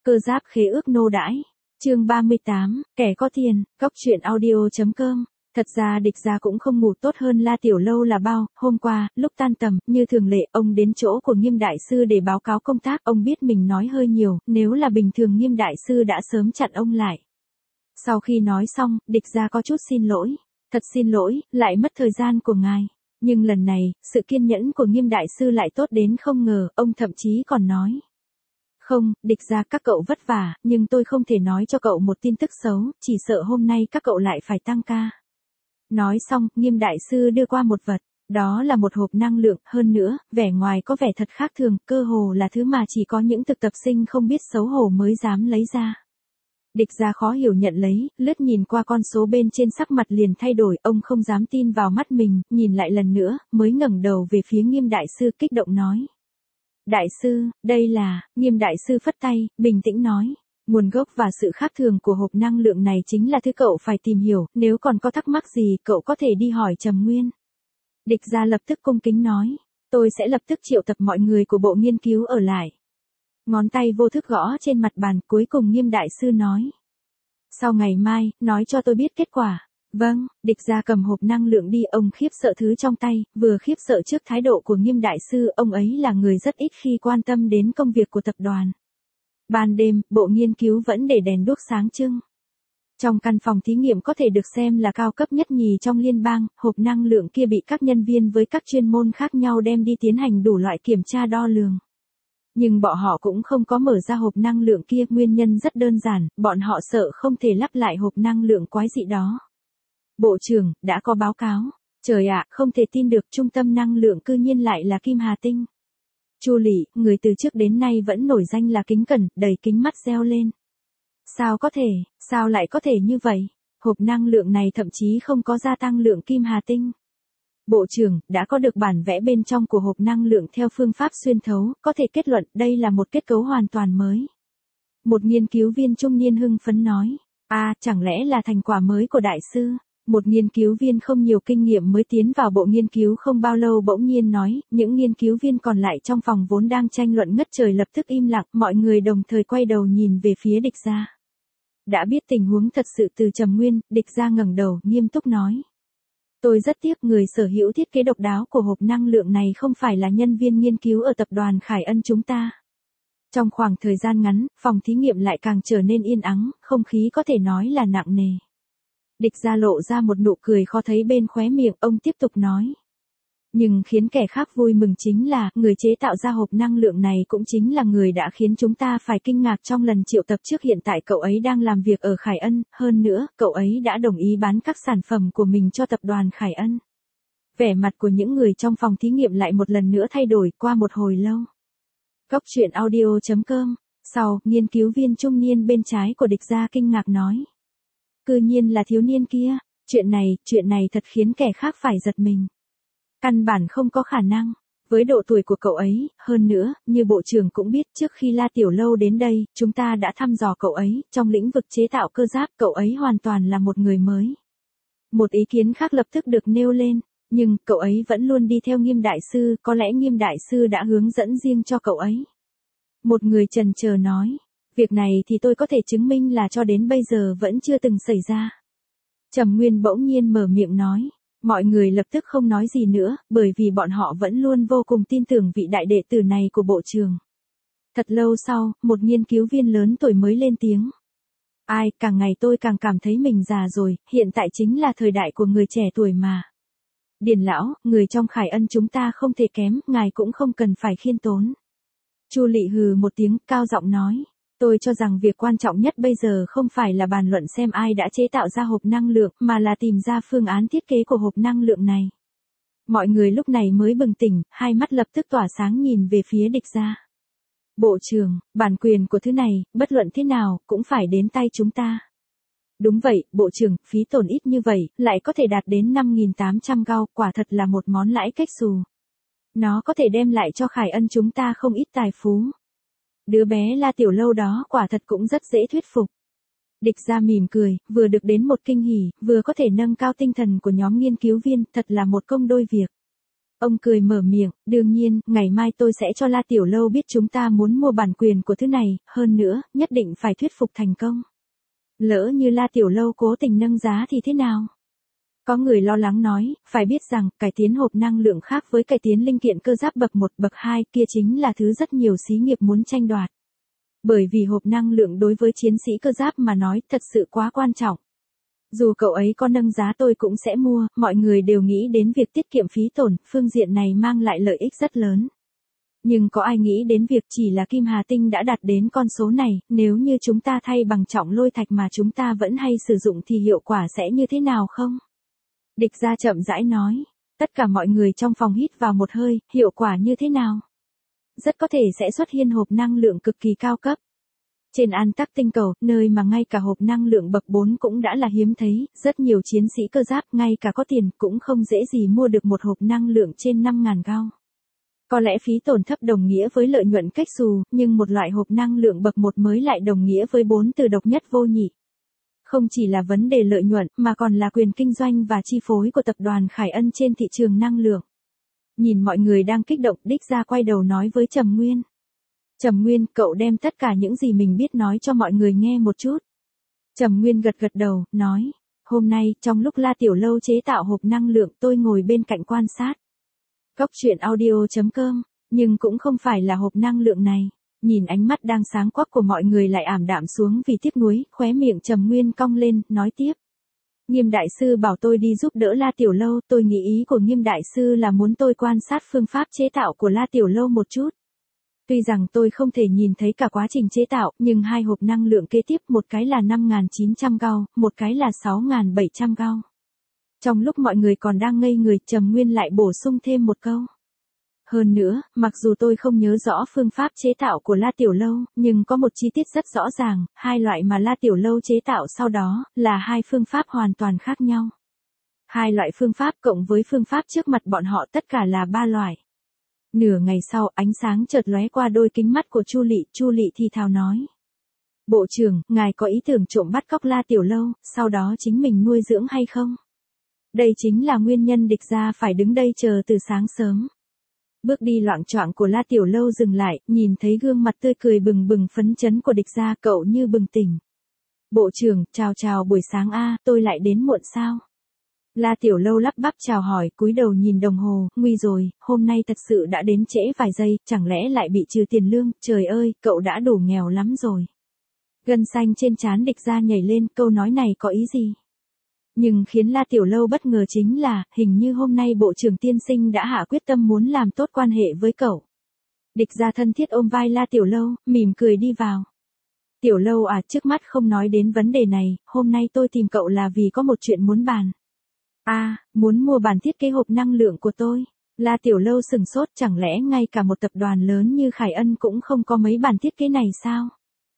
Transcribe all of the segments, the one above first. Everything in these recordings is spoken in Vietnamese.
Cơ giáp khế ước nô đãi. Chương 38, kẻ có tiền, góc truyện audio.com. Thật ra Địch Gia cũng không ngủ tốt hơn La Tiểu Lâu là bao, hôm qua, lúc tan tầm, như thường lệ, ông đến chỗ của Nghiêm đại sư để báo cáo công tác, ông biết mình nói hơi nhiều, nếu là bình thường Nghiêm đại sư đã sớm chặn ông lại. Sau khi nói xong, Địch Gia có chút xin lỗi. Thật xin lỗi, lại mất thời gian của ngài. Nhưng lần này, sự kiên nhẫn của Nghiêm đại sư lại tốt đến không ngờ, ông thậm chí còn nói. Không, Địch Gia các cậu vất vả, nhưng tôi không thể nói cho cậu một tin tức xấu, chỉ sợ hôm nay các cậu lại phải tăng ca. Nói xong, Nghiêm đại sư đưa qua một vật, đó là một hộp năng lượng, hơn nữa, vẻ ngoài có vẻ thật khác thường, cơ hồ là thứ mà chỉ có những thực tập sinh không biết xấu hổ mới dám lấy ra. Địch Gia khó hiểu nhận lấy, lướt nhìn qua con số bên trên sắc mặt liền thay đổi, ông không dám tin vào mắt mình, nhìn lại lần nữa, mới ngẩng đầu về phía Nghiêm đại sư kích động nói. Đại sư, đây là, Nghiêm đại sư phất tay, bình tĩnh nói. Nguồn gốc và sự khác thường của hộp năng lượng này chính là thứ cậu phải tìm hiểu, nếu còn có thắc mắc gì cậu có thể đi hỏi Trầm Nguyên. Địch Gia lập tức cung kính nói, tôi sẽ lập tức triệu tập mọi người của bộ nghiên cứu ở lại. Ngón tay vô thức gõ trên mặt bàn, cuối cùng Nghiêm đại sư nói. Sau ngày mai, nói cho tôi biết kết quả. Vâng, Địch Gia cầm hộp năng lượng đi, ông khiếp sợ thứ trong tay, vừa khiếp sợ trước thái độ của Nghiêm đại sư, ông ấy là người rất ít khi quan tâm đến công việc của tập đoàn. Ban đêm, bộ nghiên cứu vẫn để đèn đuốc sáng trưng. Trong căn phòng thí nghiệm có thể được xem là cao cấp nhất nhì trong liên bang, hộp năng lượng kia bị các nhân viên với các chuyên môn khác nhau đem đi tiến hành đủ loại kiểm tra đo lường. Nhưng bọn họ cũng không có mở ra hộp năng lượng kia, nguyên nhân rất đơn giản, bọn họ sợ không thể lắp lại hộp năng lượng quái dị đó. Bộ trưởng, đã có báo cáo. Trời ạ, không thể tin được, trung tâm năng lượng cư nhiên lại là Kim Hà Tinh. Chu Lị, người từ trước đến nay vẫn nổi danh là kính cẩn, đầy kính mắt reo lên. Sao lại có thể như vậy? Hộp năng lượng này thậm chí không có gia tăng lượng Kim Hà Tinh. Bộ trưởng, đã có được bản vẽ bên trong của hộp năng lượng theo phương pháp xuyên thấu, có thể kết luận đây là một kết cấu hoàn toàn mới. Một nghiên cứu viên trung niên hưng phấn nói, chẳng lẽ là thành quả mới của đại sư? Một nghiên cứu viên không nhiều kinh nghiệm mới tiến vào bộ nghiên cứu không bao lâu bỗng nhiên nói, những nghiên cứu viên còn lại trong phòng vốn đang tranh luận ngất trời lập tức im lặng, mọi người đồng thời quay đầu nhìn về phía Địch Gia. Đã biết tình huống thật sự từ Trầm Nguyên, Địch Gia ngẩng đầu, nghiêm túc nói. Tôi rất tiếc người sở hữu thiết kế độc đáo của hộp năng lượng này không phải là nhân viên nghiên cứu ở tập đoàn Khải Ân chúng ta. Trong khoảng thời gian ngắn, phòng thí nghiệm lại càng trở nên yên ắng, không khí có thể nói là nặng nề. Địch Gia lộ ra một nụ cười khó thấy bên khóe miệng, ông tiếp tục nói. Nhưng khiến kẻ khác vui mừng chính là, người chế tạo ra hộp năng lượng này cũng chính là người đã khiến chúng ta phải kinh ngạc trong lần triệu tập trước, hiện tại cậu ấy đang làm việc ở Khải Ân, hơn nữa, cậu ấy đã đồng ý bán các sản phẩm của mình cho tập đoàn Khải Ân. Vẻ mặt của những người trong phòng thí nghiệm lại một lần nữa thay đổi qua một hồi lâu. Góc truyện audio.com. Sau, nghiên cứu viên trung niên bên trái của Địch Gia kinh ngạc nói. Cư nhiên là thiếu niên kia, chuyện này thật khiến kẻ khác phải giật mình. Căn bản không có khả năng, với độ tuổi của cậu ấy, hơn nữa, như bộ trưởng cũng biết trước khi La Tiểu Lâu đến đây, chúng ta đã thăm dò cậu ấy, trong lĩnh vực chế tạo cơ giáp cậu ấy hoàn toàn là một người mới. Một ý kiến khác lập tức được nêu lên, nhưng cậu ấy vẫn luôn đi theo Nghiêm đại sư, có lẽ Nghiêm đại sư đã hướng dẫn riêng cho cậu ấy. Một người chần chờ nói. Việc này thì tôi có thể chứng minh là cho đến bây giờ vẫn chưa từng xảy ra. Trầm Nguyên bỗng nhiên mở miệng nói. Mọi người lập tức không nói gì nữa, bởi vì bọn họ vẫn luôn vô cùng tin tưởng vị đại đệ tử này của bộ trưởng. Thật lâu sau, một nghiên cứu viên lớn tuổi mới lên tiếng. Càng ngày tôi càng cảm thấy mình già rồi, hiện tại chính là thời đại của người trẻ tuổi mà. Điền lão, người trong Khải Ân chúng ta không thể kém, ngài cũng không cần phải khiêm tốn. Chu Lị hừ một tiếng, cao giọng nói. Tôi cho rằng việc quan trọng nhất bây giờ không phải là bàn luận xem ai đã chế tạo ra hộp năng lượng, mà là tìm ra phương án thiết kế của hộp năng lượng này. Mọi người lúc này mới bừng tỉnh, hai mắt lập tức tỏa sáng nhìn về phía Địch Gia. Bộ trưởng, bản quyền của thứ này, bất luận thế nào, cũng phải đến tay chúng ta. Đúng vậy, bộ trưởng, phí tổn ít như vậy, lại có thể đạt đến 5.800 gao, quả thật là một món lãi cách xù. Nó có thể đem lại cho Khải Ân chúng ta không ít tài phú. Đứa bé La Tiểu Lâu đó quả thật cũng rất dễ thuyết phục. Địch Gia mỉm cười, vừa được đến một kinh hỉ, vừa có thể nâng cao tinh thần của nhóm nghiên cứu viên, thật là một công đôi việc. Ông cười mở miệng, đương nhiên, ngày mai tôi sẽ cho La Tiểu Lâu biết chúng ta muốn mua bản quyền của thứ này, hơn nữa, nhất định phải thuyết phục thành công. Lỡ như La Tiểu Lâu cố tình nâng giá thì thế nào? Có người lo lắng nói, phải biết rằng, cải tiến hộp năng lượng khác với cải tiến linh kiện cơ giáp bậc 1, bậc 2 kia chính là thứ rất nhiều xí nghiệp muốn tranh đoạt. Bởi vì hộp năng lượng đối với chiến sĩ cơ giáp mà nói thật sự quá quan trọng. Dù cậu ấy có nâng giá tôi cũng sẽ mua, mọi người đều nghĩ đến việc tiết kiệm phí tổn, phương diện này mang lại lợi ích rất lớn. Nhưng có ai nghĩ đến việc chỉ là kim hà tinh đã đạt đến con số này, nếu như chúng ta thay bằng trọng lôi thạch mà chúng ta vẫn hay sử dụng thì hiệu quả sẽ như thế nào không? Địch gia chậm rãi nói, tất cả mọi người trong phòng hít vào một hơi, hiệu quả như thế nào? Rất có thể sẽ xuất hiện hộp năng lượng cực kỳ cao cấp. Trên An Tắc tinh cầu, nơi mà ngay cả hộp năng lượng bậc 4 cũng đã là hiếm thấy, rất nhiều chiến sĩ cơ giáp ngay cả có tiền cũng không dễ gì mua được một hộp năng lượng trên 5.000 gao. Có lẽ phí tổn thấp đồng nghĩa với lợi nhuận cách xù, nhưng một loại hộp năng lượng bậc 1 mới lại đồng nghĩa với 4 từ độc nhất vô nhị. Không chỉ là vấn đề lợi nhuận, mà còn là quyền kinh doanh và chi phối của tập đoàn Khải Ân trên thị trường năng lượng. Nhìn mọi người đang kích động, Đích Gia quay đầu nói với Trầm Nguyên. Trầm Nguyên, cậu đem tất cả những gì mình biết nói cho mọi người nghe một chút. Trầm Nguyên gật gật đầu, nói, hôm nay, trong lúc La Tiểu Lâu chế tạo hộp năng lượng tôi ngồi bên cạnh quan sát. Cóc truyện audio.com, nhưng cũng không phải là hộp năng lượng này. Nhìn ánh mắt đang sáng quắc của mọi người lại ảm đạm xuống vì tiếc nuối, khóe miệng Trầm Nguyên cong lên, nói tiếp. Nghiêm đại sư bảo tôi đi giúp đỡ La Tiểu Lâu, tôi nghĩ ý của Nghiêm đại sư là muốn tôi quan sát phương pháp chế tạo của La Tiểu Lâu một chút. Tuy rằng tôi không thể nhìn thấy cả quá trình chế tạo, nhưng hai hộp năng lượng kế tiếp, một cái là 5.900 gao, một cái là 6.700 gao. Trong lúc mọi người còn đang ngây người, Trầm Nguyên lại bổ sung thêm một câu. Hơn nữa, mặc dù tôi không nhớ rõ phương pháp chế tạo của La Tiểu Lâu, nhưng có một chi tiết rất rõ ràng, hai loại mà La Tiểu Lâu chế tạo sau đó, là hai phương pháp hoàn toàn khác nhau. Hai loại phương pháp cộng với phương pháp trước mặt bọn họ tất cả là 3 loại. Nửa ngày sau, ánh sáng chợt lóe qua đôi kính mắt của Chu Lị thì thào nói. Bộ trưởng, ngài có ý tưởng trộm bắt cóc La Tiểu Lâu, sau đó chính mình nuôi dưỡng hay không? Đây chính là nguyên nhân Địch gia phải đứng đây chờ từ sáng sớm. Bước đi loạng choạng của La Tiểu Lâu dừng lại, nhìn thấy gương mặt tươi cười bừng bừng phấn chấn của Địch gia, cậu như bừng tỉnh. Bộ trưởng, chào buổi sáng a, tôi lại đến muộn sao? La Tiểu Lâu lắp bắp chào hỏi, cúi đầu nhìn đồng hồ, nguy rồi, hôm nay thật sự đã đến trễ vài giây, chẳng lẽ lại bị trừ tiền lương, trời ơi, cậu đã đủ nghèo lắm rồi. Gân xanh trên trán Địch gia nhảy lên, câu nói này có ý gì? Nhưng khiến La Tiểu Lâu bất ngờ chính là, hình như hôm nay Bộ trưởng tiên sinh đã hạ quyết tâm muốn làm tốt quan hệ với cậu. Địch gia thân thiết ôm vai La Tiểu Lâu, mỉm cười đi vào. Tiểu Lâu à, trước mắt không nói đến vấn đề này, hôm nay tôi tìm cậu là vì có một chuyện muốn bàn. Muốn mua bản thiết kế hộp năng lượng của tôi. La Tiểu Lâu sừng sốt, chẳng lẽ ngay cả một tập đoàn lớn như Khải Ân cũng không có mấy bản thiết kế này sao?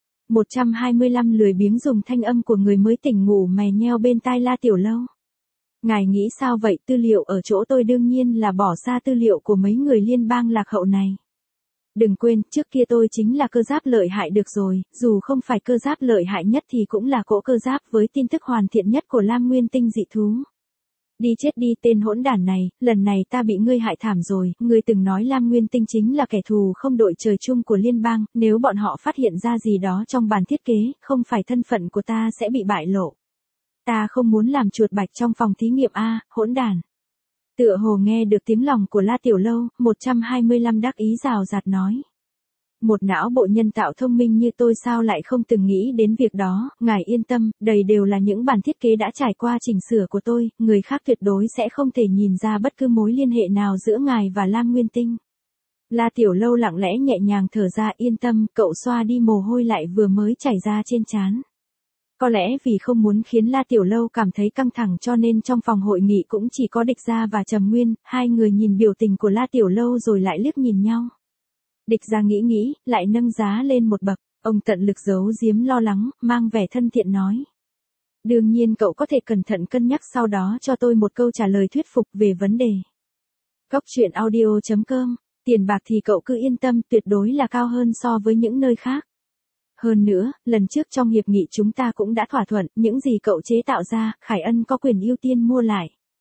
125 lười biếng dùng thanh âm của người mới tỉnh ngủ mè nheo bên tai La Tiểu Lâu. Ngài nghĩ sao vậy, tư liệu ở chỗ tôi đương nhiên là bỏ xa tư liệu của mấy người liên bang lạc hậu này. Đừng quên, trước kia tôi chính là cơ giáp lợi hại được rồi, dù không phải cơ giáp lợi hại nhất thì cũng là cỗ cơ giáp với tin tức hoàn thiện nhất của Lam Nguyên Tinh dị thú. Đi chết đi tên hỗn đản này, lần này ta bị ngươi hại thảm rồi, ngươi từng nói Lam Nguyên Tinh chính là kẻ thù không đội trời chung của liên bang, nếu bọn họ phát hiện ra gì đó trong bản thiết kế, không phải thân phận của ta sẽ bị bại lộ. Ta không muốn làm chuột bạch trong phòng thí nghiệm hỗn đản. Tựa hồ nghe được tiếng lòng của La Tiểu Lâu, 125 đắc ý rào rạt nói. Một não bộ nhân tạo thông minh như tôi sao lại không từng nghĩ đến việc đó, ngài yên tâm, đầy đều là những bản thiết kế đã trải qua chỉnh sửa của tôi, người khác tuyệt đối sẽ không thể nhìn ra bất cứ mối liên hệ nào giữa ngài và Lam Nguyên Tinh. La Tiểu Lâu lặng lẽ nhẹ nhàng thở ra, yên tâm, cậu xoa đi mồ hôi lại vừa mới chảy ra trên trán. Có lẽ vì không muốn khiến La Tiểu Lâu cảm thấy căng thẳng cho nên trong phòng hội nghị cũng chỉ có Địch Gia và Trầm Nguyên, hai người nhìn biểu tình của La Tiểu Lâu rồi lại liếc nhìn nhau. Địch Gia nghĩ, lại nâng giá lên một bậc, ông tận lực giấu giếm lo lắng, mang vẻ thân thiện nói. Đương nhiên cậu có thể cẩn thận cân nhắc sau đó cho tôi một câu trả lời thuyết phục về vấn đề. Cóc truyện audio.com, tiền bạc thì cậu cứ yên tâm, tuyệt đối là cao hơn so với những nơi khác. Hơn nữa, lần trước trong hiệp nghị chúng ta cũng đã thỏa thuận, những gì cậu chế tạo ra, Khải Ân có quyền ưu tiên mua lại.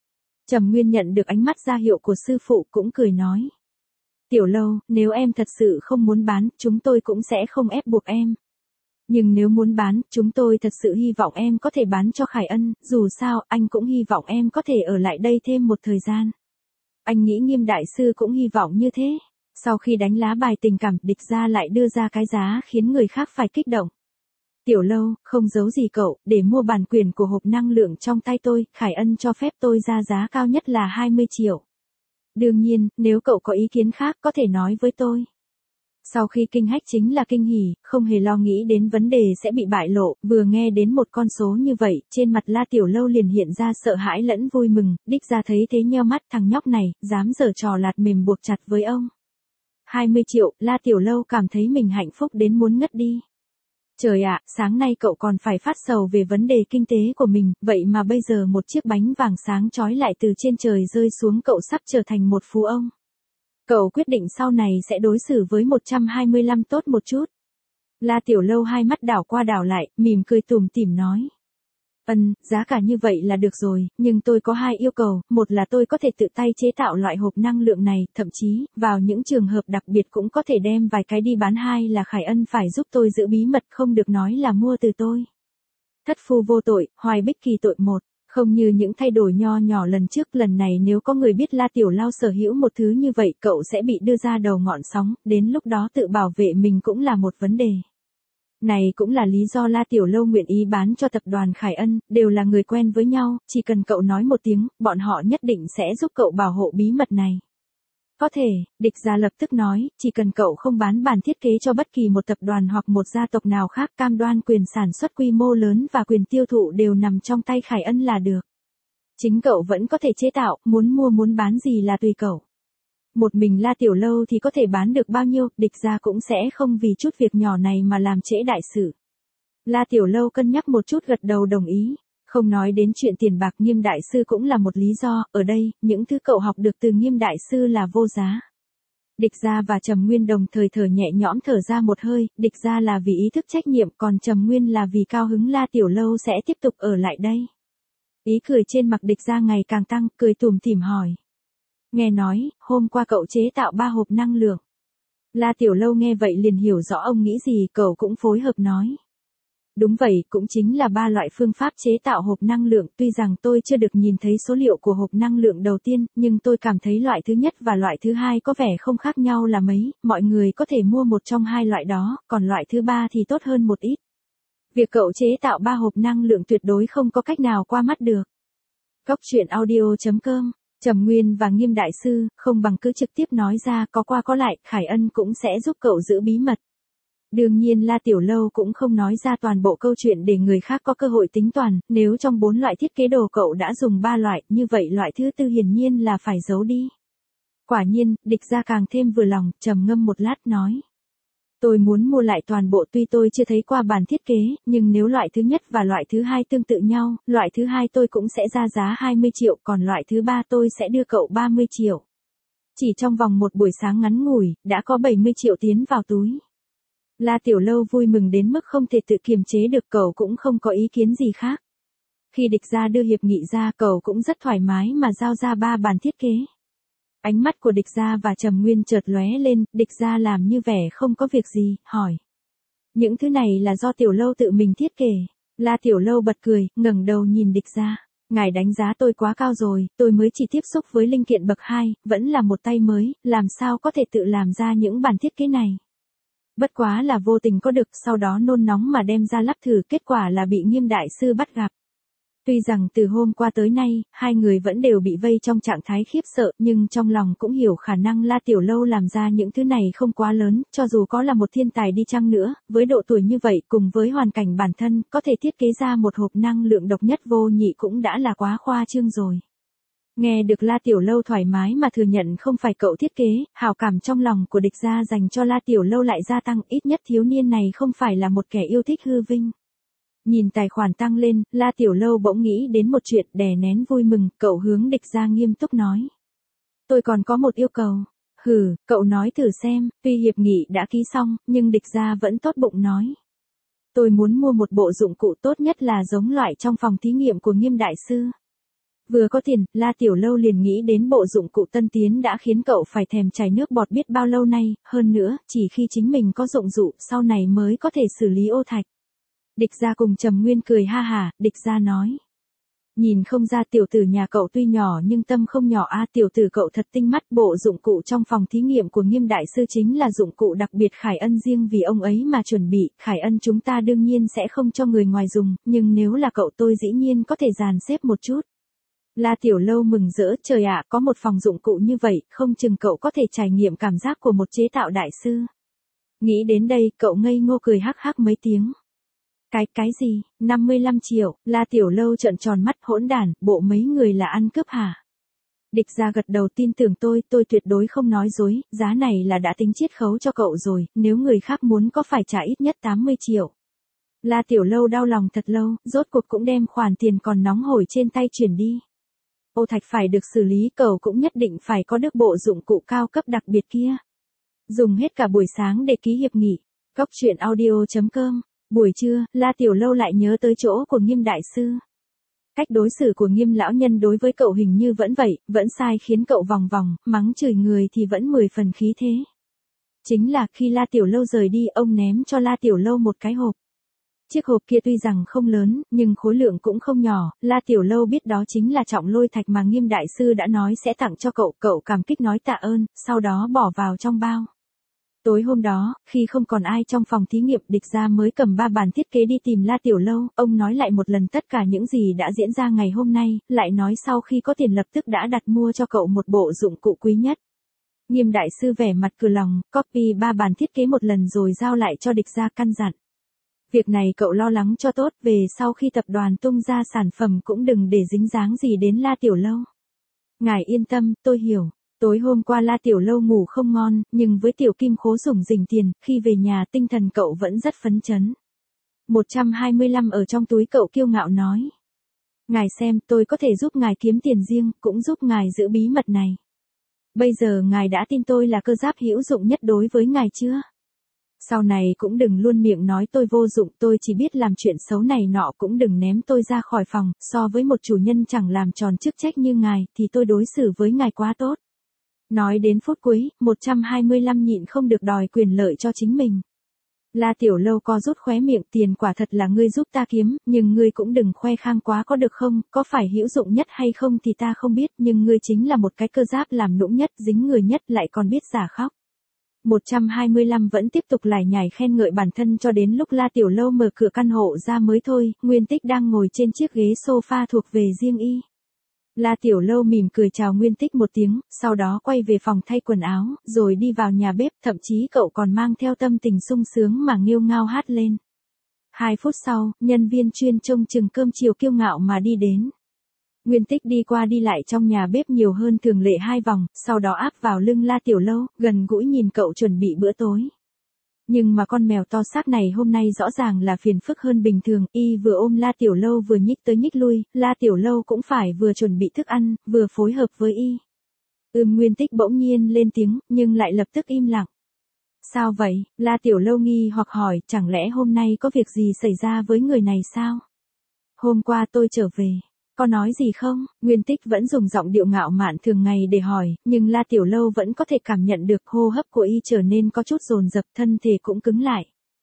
Trầm Nguyên nhận được ánh mắt ra hiệu của sư phụ cũng cười nói. Tiểu Lâu, nếu em thật sự không muốn bán, chúng tôi cũng sẽ không ép buộc em. Nhưng nếu muốn bán, chúng tôi thật sự hy vọng em có thể bán cho Khải Ân, dù sao, anh cũng hy vọng em có thể ở lại đây thêm một thời gian. Anh nghĩ Nghiêm đại sư cũng hy vọng như thế. Sau khi đánh lá bài tình cảm, Địch Gia lại đưa ra cái giá khiến người khác phải kích động. Tiểu Lâu, không giấu gì cậu, để mua bản quyền của hộp năng lượng trong tay tôi, Khải Ân cho phép tôi ra giá cao nhất là 20 triệu. Đương nhiên, nếu cậu có ý kiến khác có thể nói với tôi. Sau khi kinh hách chính là kinh hỉ, không hề lo nghĩ đến vấn đề sẽ bị bại lộ, vừa nghe đến một con số như vậy, trên mặt La Tiểu Lâu liền hiện ra sợ hãi lẫn vui mừng, Đích Gia thấy thế nheo mắt, thằng nhóc này, dám giở trò lạt mềm buộc chặt với ông. 20 triệu, La Tiểu Lâu cảm thấy mình hạnh phúc đến muốn ngất đi. Trời ạ, sáng nay cậu còn phải phát sầu về vấn đề kinh tế của mình, vậy mà bây giờ một chiếc bánh vàng sáng chói lại từ trên trời rơi xuống, cậu sắp trở thành một phú ông. Cậu quyết định sau này sẽ đối xử với 125 tốt một chút. La Tiểu Lâu hai mắt đảo qua đảo lại, mỉm cười tủm tỉm nói. Giá cả như vậy là được rồi, nhưng tôi có hai yêu cầu, một là tôi có thể tự tay chế tạo loại hộp năng lượng này, thậm chí, vào những trường hợp đặc biệt cũng có thể đem vài cái đi bán, hai là Khải Ân phải giúp tôi giữ bí mật, không được nói là mua từ tôi. Thất phu vô tội, Hoài Bích kỳ tội một. Không như những thay đổi nho nhỏ lần trước, lần này nếu có người biết La Tiểu Lâu sở hữu một thứ như vậy, cậu sẽ bị đưa ra đầu ngọn sóng, đến lúc đó tự bảo vệ mình cũng là một vấn đề. Này cũng là lý do La Tiểu Lâu nguyện ý bán cho tập đoàn Khải Ân, đều là người quen với nhau, chỉ cần cậu nói một tiếng, bọn họ nhất định sẽ giúp cậu bảo hộ bí mật này. Có thể, Địch Gia lập tức nói, chỉ cần cậu không bán bản thiết kế cho bất kỳ một tập đoàn hoặc một gia tộc nào khác, cam đoan quyền sản xuất quy mô lớn và quyền tiêu thụ đều nằm trong tay Khải Ân là được. Chính cậu vẫn có thể chế tạo, muốn mua muốn bán gì là tùy cậu. Một mình La Tiểu Lâu thì có thể bán được bao nhiêu, Địch Gia cũng sẽ không vì chút việc nhỏ này mà làm trễ đại sự. La Tiểu Lâu cân nhắc một chút gật đầu đồng ý. Không nói đến chuyện tiền bạc, Nghiêm đại sư cũng là một lý do, ở đây, những thứ cậu học được từ Nghiêm đại sư là vô giá. Địch Gia và Trầm Nguyên đồng thời thở nhẹ nhõm thở ra một hơi, Địch Gia là vì ý thức trách nhiệm, còn Trầm Nguyên là vì cao hứng La Tiểu Lâu sẽ tiếp tục ở lại đây. Ý cười trên mặt Địch Gia ngày càng tăng, cười tủm tỉm hỏi. Nghe nói, hôm qua cậu chế tạo 3 hộp năng lượng. La Tiểu Lâu nghe vậy liền hiểu rõ ông nghĩ gì, cậu cũng phối hợp nói. Đúng vậy, cũng chính là 3 loại phương pháp chế tạo hộp năng lượng, tuy rằng tôi chưa được nhìn thấy số liệu của hộp năng lượng đầu tiên, nhưng tôi cảm thấy loại thứ nhất và loại thứ hai có vẻ không khác nhau là mấy, mọi người có thể mua một trong hai loại đó, còn loại thứ ba thì tốt hơn một ít. Việc cậu chế tạo 3 hộp năng lượng tuyệt đối không có cách nào qua mắt được. Góc truyện audio.com. Trầm Nguyên và Nghiêm đại sư, không bằng cứ trực tiếp nói ra, có qua có lại, Khải Ân cũng sẽ giúp cậu giữ bí mật. Đương nhiên La Tiểu Lâu cũng không nói ra toàn bộ câu chuyện để người khác có cơ hội tính toán, nếu trong 4 loại thiết kế đồ cậu đã dùng 3 loại, như vậy loại thứ tư hiển nhiên là phải giấu đi. Quả nhiên, Địch Gia càng thêm vừa lòng, trầm ngâm một lát nói. Tôi muốn mua lại toàn bộ, tuy tôi chưa thấy qua bản thiết kế, nhưng nếu loại thứ nhất và loại thứ hai tương tự nhau, loại thứ hai tôi cũng sẽ ra giá 20 triệu, còn loại thứ ba tôi sẽ đưa cậu 30 triệu. Chỉ trong vòng một buổi sáng ngắn ngủi, đã có 70 triệu tiến vào túi. La Tiểu Lâu vui mừng đến mức không thể tự kiềm chế được, cậu cũng không có ý kiến gì khác. Khi Địch Gia đưa hiệp nghị ra, cậu cũng rất thoải mái mà giao ra 3 bản thiết kế. Ánh mắt của Địch Gia và Trầm Nguyên chợt lóe lên, Địch Gia làm như vẻ không có việc gì, hỏi. Những thứ này là do Tiểu Lâu tự mình thiết kế. La Tiểu Lâu bật cười, ngẩng đầu nhìn Địch Gia. Ngài đánh giá tôi quá cao rồi, tôi mới chỉ tiếp xúc với linh kiện bậc 2, vẫn là một tay mới, làm sao có thể tự làm ra những bản thiết kế này. Bất quá là vô tình có được, sau đó nôn nóng mà đem ra lắp thử, kết quả là bị Nghiêm đại sư bắt gặp. Tuy rằng từ hôm qua tới nay, hai người vẫn đều bị vây trong trạng thái khiếp sợ, nhưng trong lòng cũng hiểu khả năng La Tiểu Lâu làm ra những thứ này không quá lớn, cho dù có là một thiên tài đi chăng nữa, với độ tuổi như vậy cùng với hoàn cảnh bản thân, có thể thiết kế ra một hộp năng lượng độc nhất vô nhị cũng đã là quá khoa trương rồi. Nghe được La Tiểu Lâu thoải mái mà thừa nhận không phải cậu thiết kế, hảo cảm trong lòng của Địch Gia dành cho La Tiểu Lâu lại gia tăng, ít nhất thiếu niên này không phải là một kẻ yêu thích hư vinh. Nhìn tài khoản tăng lên, La Tiểu Lâu bỗng nghĩ đến một chuyện, đè nén vui mừng, cậu hướng Địch Gia nghiêm túc nói. Tôi còn có một yêu cầu. Cậu nói thử xem, tuy hiệp nghị đã ký xong, nhưng Địch Gia vẫn tốt bụng nói. Tôi muốn mua một bộ dụng cụ tốt nhất là giống loại trong phòng thí nghiệm của Nghiêm đại sư. Vừa có tiền, La Tiểu Lâu liền nghĩ đến bộ dụng cụ tân tiến đã khiến cậu phải thèm chảy nước bọt biết bao lâu nay, hơn nữa, chỉ khi chính mình có dụng cụ, sau này mới có thể xử lý ô thạch. Địch Gia cùng Trầm Nguyên cười ha hả, Địch Gia nói. Nhìn không ra tiểu tử nhà cậu tuy nhỏ nhưng tâm không nhỏ a, tiểu tử cậu thật tinh mắt, bộ dụng cụ trong phòng thí nghiệm của Nghiêm đại sư chính là dụng cụ đặc biệt Khải Ân riêng vì ông ấy mà chuẩn bị, Khải Ân chúng ta đương nhiên sẽ không cho người ngoài dùng, nhưng nếu là cậu tôi dĩ nhiên có thể dàn xếp một chút. La Tiểu Lâu mừng rỡ, trời ạ, có một phòng dụng cụ như vậy, không chừng cậu có thể trải nghiệm cảm giác của một chế tạo đại sư. Nghĩ đến đây, cậu ngây ngô cười hắc hắc mấy tiếng. Cái gì, 55 triệu, La Tiểu Lâu trợn tròn mắt, hỗn đản, bộ mấy người là ăn cướp hả? Địch Gia gật đầu, tin tưởng tôi tuyệt đối không nói dối, giá này là đã tính chiết khấu cho cậu rồi, nếu người khác muốn có phải trả ít nhất 80 triệu. La Tiểu Lâu đau lòng thật lâu, rốt cuộc cũng đem khoản tiền còn nóng hổi trên tay chuyển đi. Ô thạch phải được xử lý, cậu cũng nhất định phải có được bộ dụng cụ cao cấp đặc biệt kia. Dùng hết cả buổi sáng để ký hiệp nghị. Góc truyện audio.com. Buổi trưa, La Tiểu Lâu lại nhớ tới chỗ của Nghiêm đại sư. Cách đối xử của Nghiêm lão nhân đối với cậu hình như vẫn vậy, vẫn sai khiến cậu vòng vòng, mắng chửi người thì vẫn 10 phần khí thế. Chính là khi La Tiểu Lâu rời đi, ông ném cho La Tiểu Lâu một cái hộp. Chiếc hộp kia tuy rằng không lớn, nhưng khối lượng cũng không nhỏ, La Tiểu Lâu biết đó chính là trọng lôi thạch mà Nghiêm đại sư đã nói sẽ tặng cho cậu cảm kích nói tạ ơn, sau đó bỏ vào trong bao. Tối hôm đó, khi không còn ai trong phòng thí nghiệm, Địch Gia mới cầm 3 bản thiết kế đi tìm La Tiểu Lâu, ông nói lại một lần tất cả những gì đã diễn ra ngày hôm nay, lại nói sau khi có tiền lập tức đã đặt mua cho cậu một bộ dụng cụ quý nhất. Nghiêm đại sư vẻ mặt cười lòng, copy 3 bản thiết kế một lần rồi giao lại cho Địch Gia căn dặn. Việc này cậu lo lắng cho tốt, về sau khi tập đoàn tung ra sản phẩm cũng đừng để dính dáng gì đến La Tiểu Lâu. Ngài yên tâm, tôi hiểu. Tối hôm qua La Tiểu Lâu ngủ không ngon, nhưng với Tiểu Kim Khố rủng rỉnh tiền, khi về nhà tinh thần cậu vẫn rất phấn chấn. 125 ở trong túi cậu kiêu ngạo nói. Ngài xem, tôi có thể giúp ngài kiếm tiền riêng, cũng giúp ngài giữ bí mật này. Bây giờ ngài đã tin tôi là cơ giáp hữu dụng nhất đối với ngài chưa? Sau này cũng đừng luôn miệng nói tôi vô dụng, tôi chỉ biết làm chuyện xấu này nọ, cũng đừng ném tôi ra khỏi phòng, so với một chủ nhân chẳng làm tròn chức trách như ngài, thì tôi đối xử với ngài quá tốt. Nói đến phút cuối, 125 nhịn không được đòi quyền lợi cho chính mình. La Tiểu Lâu co rút khóe miệng, tiền quả thật là ngươi giúp ta kiếm, nhưng ngươi cũng đừng khoe khang quá có được không, có phải hữu dụng nhất hay không thì ta không biết, nhưng ngươi chính là một cái cơ giáp làm nũng nhất, dính người nhất, lại còn biết giả khóc. 125 vẫn tiếp tục lải nhải khen ngợi bản thân cho đến lúc La Tiểu Lâu mở cửa căn hộ ra mới thôi, Nguyên Tích đang ngồi trên chiếc ghế sofa thuộc về riêng y. La Tiểu Lâu mỉm cười chào Nguyên Tích một tiếng, sau đó quay về phòng thay quần áo, rồi đi vào nhà bếp, thậm chí cậu còn mang theo tâm tình sung sướng mà nghêu ngao hát lên. 2 phút sau, nhân viên chuyên trông chừng cơm chiều kiêu ngạo mà đi đến. Nguyên Tích đi qua đi lại trong nhà bếp nhiều hơn thường lệ 2 vòng, sau đó áp vào lưng La Tiểu Lâu, gần gũi nhìn cậu chuẩn bị bữa tối. Nhưng mà con mèo to xác này hôm nay rõ ràng là phiền phức hơn bình thường, y vừa ôm La Tiểu Lâu vừa nhích tới nhích lui, La Tiểu Lâu cũng phải vừa chuẩn bị thức ăn, vừa phối hợp với y. Nguyên Tích bỗng nhiên lên tiếng, nhưng lại lập tức im lặng. Sao vậy? La Tiểu Lâu nghi hoặc hỏi, chẳng lẽ hôm nay có việc gì xảy ra với người này sao? Hôm qua tôi trở về. Có nói gì không? Nguyên Tích vẫn dùng giọng điệu ngạo mạn thường ngày để hỏi, nhưng La Tiểu Lâu vẫn có thể cảm nhận được hô hấp của y trở nên có chút dồn dập, thân thể cũng cứng lại.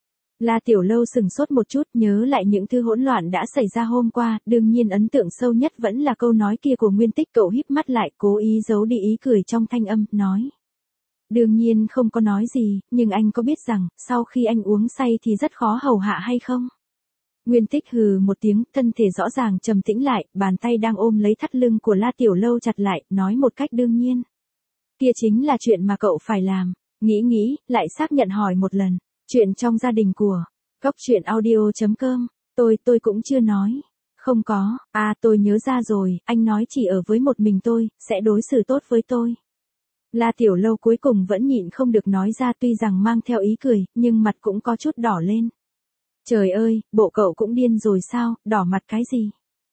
La Tiểu Lâu sừng sốt một chút, nhớ lại những thứ hỗn loạn đã xảy ra hôm qua, đương nhiên ấn tượng sâu nhất vẫn là câu nói kia của Nguyên Tích, cậu híp mắt lại, cố ý giấu đi ý cười trong thanh âm, nói. Đương nhiên không có nói gì, nhưng anh có biết rằng, sau khi anh uống say thì rất khó hầu hạ hay không? Nguyên Tích hừ một tiếng, thân thể rõ ràng trầm tĩnh lại, bàn tay đang ôm lấy thắt lưng của La Tiểu Lâu chặt lại, nói một cách đương nhiên. Kia chính là chuyện mà cậu phải làm. Nghĩ, lại xác nhận hỏi một lần. Chuyện trong gia đình của Góc truyện audio.com, tôi cũng chưa nói. Không có, tôi nhớ ra rồi, anh nói chỉ ở với một mình tôi, sẽ đối xử tốt với tôi. La Tiểu Lâu cuối cùng vẫn nhịn không được nói ra, tuy rằng mang theo ý cười, nhưng mặt cũng có chút đỏ lên. Trời ơi, bộ cậu cũng điên rồi sao, đỏ mặt cái gì?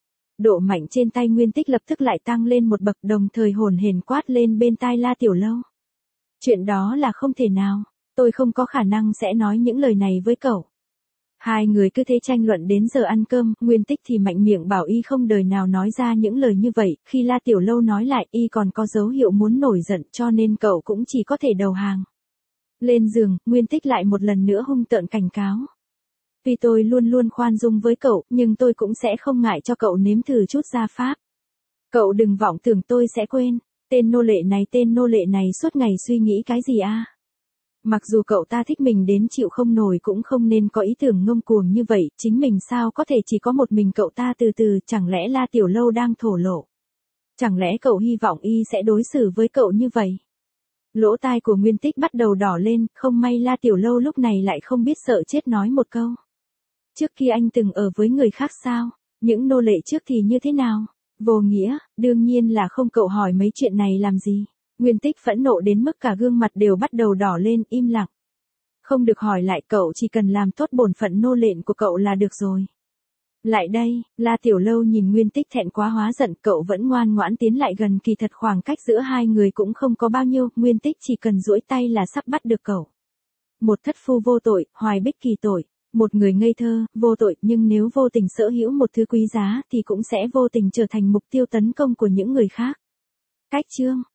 Độ mạnh trên tay Nguyên Tích lập tức lại tăng lên một bậc, đồng thời hồn hển quát lên bên tai La Tiểu Lâu. Chuyện đó là không thể nào, tôi không có khả năng sẽ nói những lời này với cậu. Hai người cứ thế tranh luận đến giờ ăn cơm, Nguyên Tích thì mạnh miệng bảo y không đời nào nói ra những lời như vậy, khi La Tiểu Lâu nói lại y còn có dấu hiệu muốn nổi giận cho nên cậu cũng chỉ có thể đầu hàng. Lên giường, Nguyên Tích lại một lần nữa hung tợn cảnh cáo. Vì tôi luôn luôn khoan dung với cậu, nhưng tôi cũng sẽ không ngại cho cậu nếm thử chút gia pháp. Cậu đừng vọng tưởng tôi sẽ quên, tên nô lệ này suốt ngày suy nghĩ cái gì a? Mặc dù cậu ta thích mình đến chịu không nổi cũng không nên có ý tưởng ngông cuồng như vậy, chính mình sao có thể chỉ có một mình cậu ta từ từ, chẳng lẽ La Tiểu Lâu đang thổ lộ? Chẳng lẽ cậu hy vọng y sẽ đối xử với cậu như vậy? Lỗ tai của Nguyên Tích bắt đầu đỏ lên, không may La Tiểu Lâu lúc này lại không biết sợ chết nói một câu. Trước khi anh từng ở với người khác sao? Những nô lệ trước thì như thế nào? Vô nghĩa, đương nhiên là không, cậu hỏi mấy chuyện này làm gì? Nguyên Tích phẫn nộ đến mức cả gương mặt đều bắt đầu đỏ lên, im lặng. Không được hỏi lại, cậu chỉ cần làm tốt bổn phận nô lệ của cậu là được rồi. Lại đây, La Tiểu Lâu nhìn Nguyên Tích thẹn quá hóa giận, cậu vẫn ngoan ngoãn tiến lại gần, kỳ thật khoảng cách giữa hai người cũng không có bao nhiêu, Nguyên Tích chỉ cần duỗi tay là sắp bắt được cậu. Một thất phu vô tội, Hoài Bích kỳ tội. Một người ngây thơ, vô tội, nhưng nếu vô tình sở hữu một thứ quý giá thì cũng sẽ vô tình trở thành mục tiêu tấn công của những người khác. Cách chương